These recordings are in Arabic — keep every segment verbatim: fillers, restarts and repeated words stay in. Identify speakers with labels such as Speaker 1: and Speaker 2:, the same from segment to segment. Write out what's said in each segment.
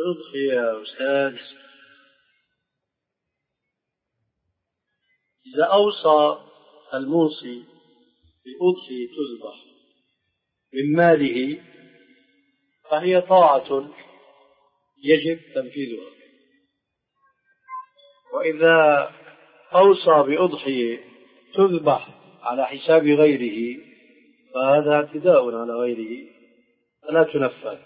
Speaker 1: الأضحية يا أستاذ إذا أوصى الموصي بأضحية تذبح من ماله فهي طاعة يجب تنفيذها، وإذا أوصى بأضحية تذبح على حساب غيره فهذا اعتداء على غيره فلا تنفذ.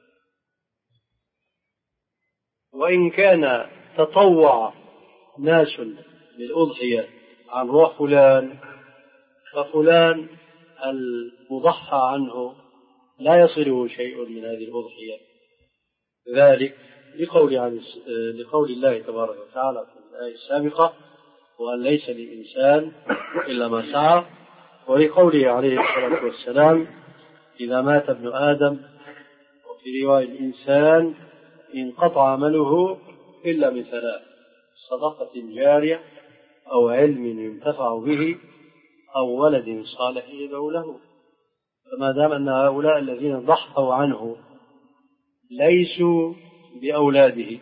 Speaker 1: وإن كان تطوع ناس بالأضحية عن روح فلان ففلان المضحى عنه لا يصله شيء من هذه الأضحية، ذلك لقول, عن لقول الله تبارك وتعالى في الآية السابقة وأن ليس للإنسان إلا ما سعى، ولقوله عليه الصلاة والسلام إذا مات ابن آدم وفي رواية الإنسان انقطع عمله إلا من ثلاث: صدقة جارية أو علم ينتفع به أو ولد صالح يدعو له. فما دام أن هؤلاء الذين ضحوا عنه ليسوا بأولاده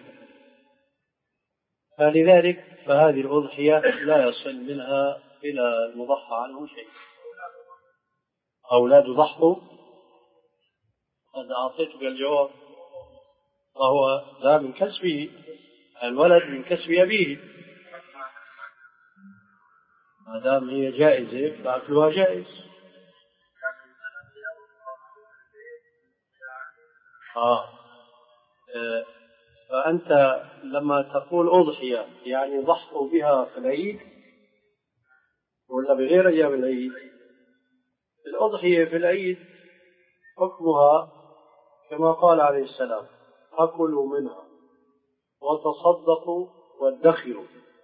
Speaker 1: فلذلك فهذه الأضحية لا يصل منها إلى المضحى عنه شيء. أولاد ضحوا هذا أعطيتك الجواب، وهو لا من كسبه، الولد من كسب أبيه، ما دام هي جائزة فأكلها جائز. آه. آه. فأنت لما تقول أضحية يعني ضحوا بها في العيد ولا بغير أيام العيد؟ الأضحية في العيد حكمها كما قال عليه السلام: أكلوا منها وتصدقوا وادخروا.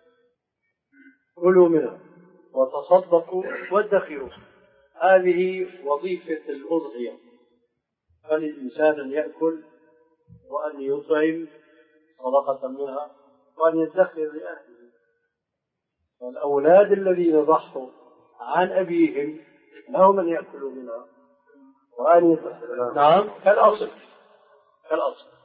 Speaker 1: كلوا منها وتصدقوا وادخروا، هذه وظيفة الأضحية، فالإنسان أن يأكل وأن يطعم صدقة منها وأن يدخر لأهله. والأولاد الذين ضحوا عن أبيهم لهم أن يأكلوا منها وأن يدخروا. نعم كالأصل كالأصل